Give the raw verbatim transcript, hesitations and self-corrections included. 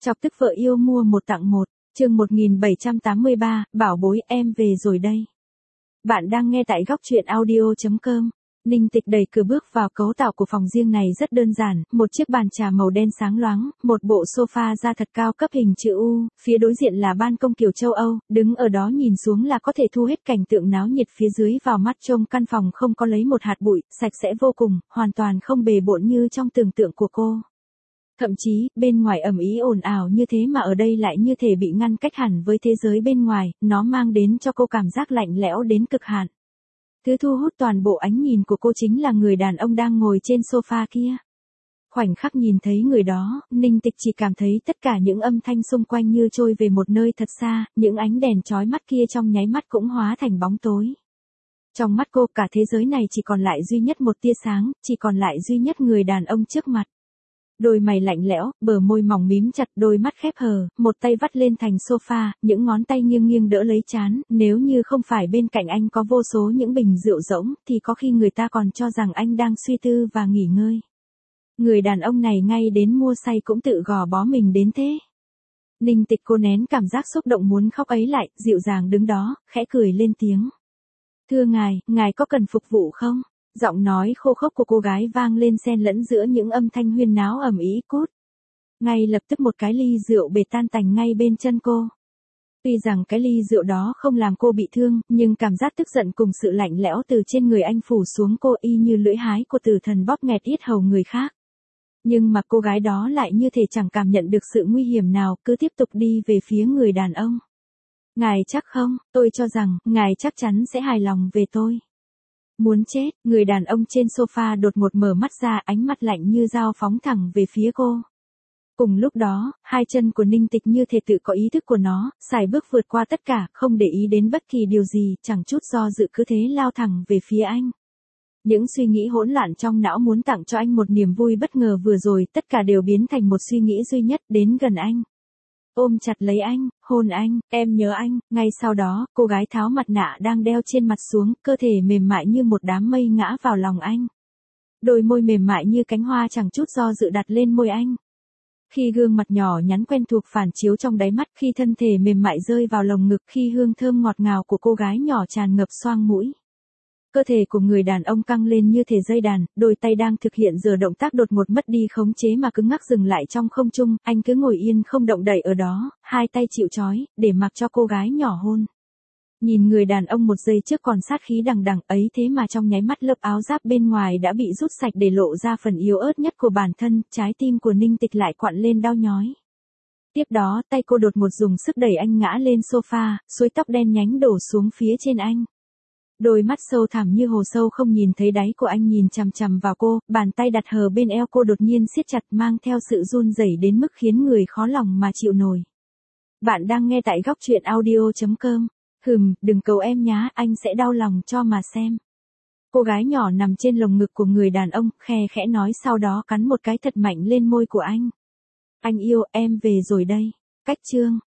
Chọc tức vợ yêu mua một tặng một, chương một nghìn bảy trăm tám mươi ba, bảo bối em về rồi đây. Bạn đang nghe tại góc truyện audio chấm com. Ninh Tịch đẩy cửa bước vào. Cấu tạo của phòng riêng này rất đơn giản, một chiếc bàn trà màu đen sáng loáng, một bộ sofa da thật cao cấp hình chữ U, phía đối diện là ban công kiểu châu Âu, đứng ở đó nhìn xuống là có thể thu hết cảnh tượng náo nhiệt phía dưới vào mắt. Trông căn phòng không có lấy một hạt bụi, sạch sẽ vô cùng, hoàn toàn không bề bộn như trong tưởng tượng của cô. Thậm chí, bên ngoài ầm ĩ ồn ào như thế mà ở đây lại như thể bị ngăn cách hẳn với thế giới bên ngoài, nó mang đến cho cô cảm giác lạnh lẽo đến cực hạn. Thứ thu hút toàn bộ ánh nhìn của cô chính là người đàn ông đang ngồi trên sofa kia. Khoảnh khắc nhìn thấy người đó, Ninh Tịch chỉ cảm thấy tất cả những âm thanh xung quanh như trôi về một nơi thật xa, những ánh đèn chói mắt kia trong nháy mắt cũng hóa thành bóng tối. Trong mắt cô cả thế giới này chỉ còn lại duy nhất một tia sáng, chỉ còn lại duy nhất người đàn ông trước mặt. Đôi mày lạnh lẽo, bờ môi mỏng mím chặt, đôi mắt khép hờ, một tay vắt lên thành sofa, những ngón tay nghiêng nghiêng đỡ lấy trán, nếu như không phải bên cạnh anh có vô số những bình rượu rỗng, thì có khi người ta còn cho rằng anh đang suy tư và nghỉ ngơi. Người đàn ông này ngay đến mua say cũng tự gò bó mình đến thế. Ninh Tịch cô nén cảm giác xúc động muốn khóc ấy lại, dịu dàng đứng đó, khẽ cười lên tiếng. Thưa ngài, ngài có cần phục vụ không? Giọng nói khô khốc của cô gái vang lên xen lẫn giữa những âm thanh huyên náo ầm ĩ. Cút. Ngay lập tức một cái ly rượu bể tan tành ngay bên chân cô. Tuy rằng cái ly rượu đó không làm cô bị thương, nhưng cảm giác tức giận cùng sự lạnh lẽo từ trên người anh phủ xuống cô y như lưỡi hái của tử thần bóp nghẹt yết hầu người khác. Nhưng mà cô gái đó lại như thể chẳng cảm nhận được sự nguy hiểm nào, cứ tiếp tục đi về phía người đàn ông. Ngài chắc không, tôi cho rằng, ngài chắc chắn sẽ hài lòng về tôi. Muốn chết, người đàn ông trên sofa đột ngột mở mắt ra, ánh mắt lạnh như dao phóng thẳng về phía cô. Cùng lúc đó, hai chân của Ninh Tịch như thể tự có ý thức của nó, sải bước vượt qua tất cả, không để ý đến bất kỳ điều gì, chẳng chút do dự cứ thế lao thẳng về phía anh. Những suy nghĩ hỗn loạn trong não muốn tặng cho anh một niềm vui bất ngờ vừa rồi, tất cả đều biến thành một suy nghĩ duy nhất, đến gần anh. Ôm chặt lấy anh, hôn anh, em nhớ anh. Ngay sau đó, cô gái tháo mặt nạ đang đeo trên mặt xuống, cơ thể mềm mại như một đám mây ngã vào lòng anh. Đôi môi mềm mại như cánh hoa chẳng chút do dự đặt lên môi anh. Khi gương mặt nhỏ nhắn quen thuộc phản chiếu trong đáy mắt, khi thân thể mềm mại rơi vào lồng ngực, khi hương thơm ngọt ngào của cô gái nhỏ tràn ngập xoang mũi. Cơ thể của người đàn ông căng lên như thể dây đàn, đôi tay đang thực hiện giờ động tác đột ngột mất đi khống chế mà cứng ngắc dừng lại trong không trung, anh cứ ngồi yên không động đậy ở đó, hai tay chịu trói, để mặc cho cô gái nhỏ hôn. Nhìn người đàn ông một giây trước còn sát khí đằng đằng ấy thế mà trong nháy mắt lớp áo giáp bên ngoài đã bị rút sạch để lộ ra phần yếu ớt nhất của bản thân, trái tim của Ninh Tịch lại quặn lên đau nhói. Tiếp đó tay cô đột ngột dùng sức đẩy anh ngã lên sofa, suối tóc đen nhánh đổ xuống phía trên anh. Đôi mắt sâu thẳm như hồ sâu không nhìn thấy đáy của anh nhìn chằm chằm vào cô, bàn tay đặt hờ bên eo cô đột nhiên siết chặt mang theo sự run rẩy đến mức khiến người khó lòng mà chịu nổi. Bạn đang nghe tại góc truyện audio chấm com. Hừm, đừng cầu em nhá, anh sẽ đau lòng cho mà xem. Cô gái nhỏ nằm trên lồng ngực của người đàn ông, khe khẽ nói sau đó cắn một cái thật mạnh lên môi của anh. Anh yêu, em về rồi đây. Cách chương.